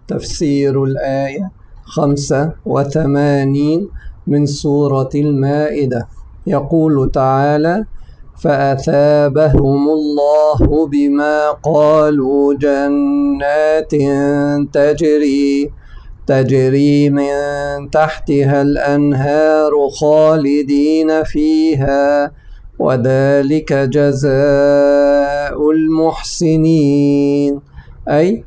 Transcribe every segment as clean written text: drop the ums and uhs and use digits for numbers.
تفسير الآية 85 من سورة المائدة. يقول تعالى: فأثابهم الله بما قالوا جنات تجري من تحتها الأنهار خالدين فيها وذلك جزاء المحسنين. أي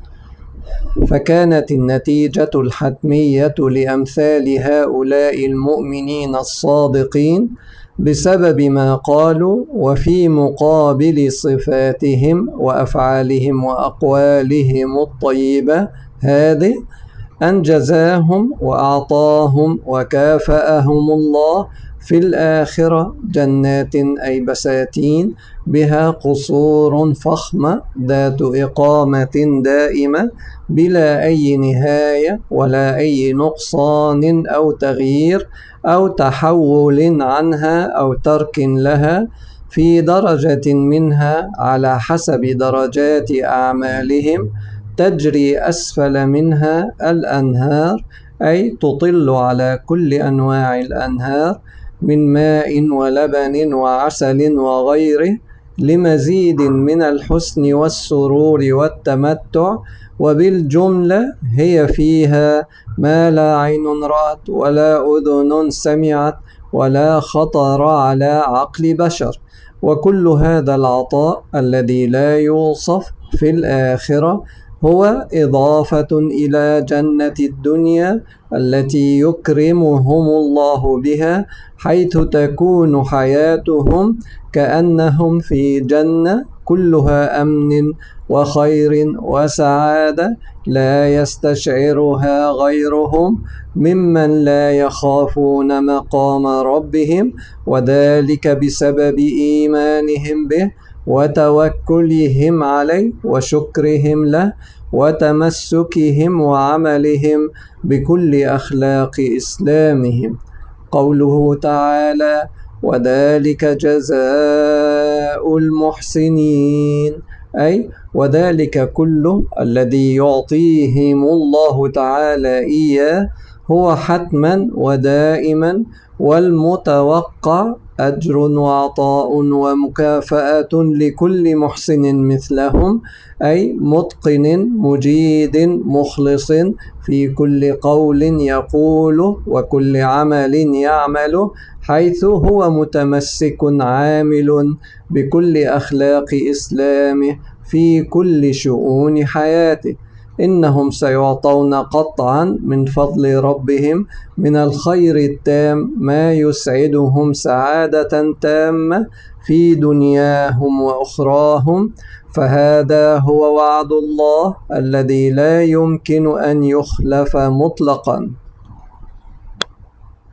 فكانت النتيجة الحتمية لأمثال هؤلاء المؤمنين الصادقين بسبب ما قالوا وفي مقابل صفاتهم وأفعالهم وأقوالهم الطيبة هذه أن جزاهم وأعطاهم وكافأهم الله في الآخرة جنات أي بساتين بها قصور فخمة ذات إقامة دائمة بلا أي نهاية ولا أي نقصان أو تغيير أو تحول عنها أو ترك لها، في درجة منها على حسب درجات أعمالهم، تجري أسفل منها الأنهار أي تطل على كل أنواع الأنهار من ماء ولبن وعسل وغيره، لمزيد من الحسن والسرور والتمتع. وبالجملة هي فيها ما لا عين رأت ولا أذن سمعت ولا خطر على عقل بشر. وكل هذا العطاء الذي لا يوصف في الآخرة هو إضافة إلى جنة الدنيا التي يكرمهم الله بها، حيث تكون حياتهم كأنهم في جنة كلها أمن وخير وسعادة لا يستشعرها غيرهم ممن لا يخافون مقام ربهم، وذلك بسبب إيمانهم به وتوكلهم عليه وشكرهم له وتمسكهم وعملهم بكل أخلاق إسلامهم. قوله تعالى: وذلك جزاء المحسنين، أي وذلك كله الذي يعطيهم الله تعالى إياه هو حتما ودائما والمتوقع أجر وعطاء ومكافأة لكل محسن مثلهم، أي متقن مجيد مخلص في كل قول يقوله وكل عمل يعمله، حيث هو متمسك عامل بكل أخلاق إسلامه في كل شؤون حياته. إنهم سيعطون قطعا من فضل ربهم من الخير التام ما يسعدهم سعادة تامة في دنياهم وأخراهم، فهذا هو وعد الله الذي لا يمكن أن يخلف مطلقا.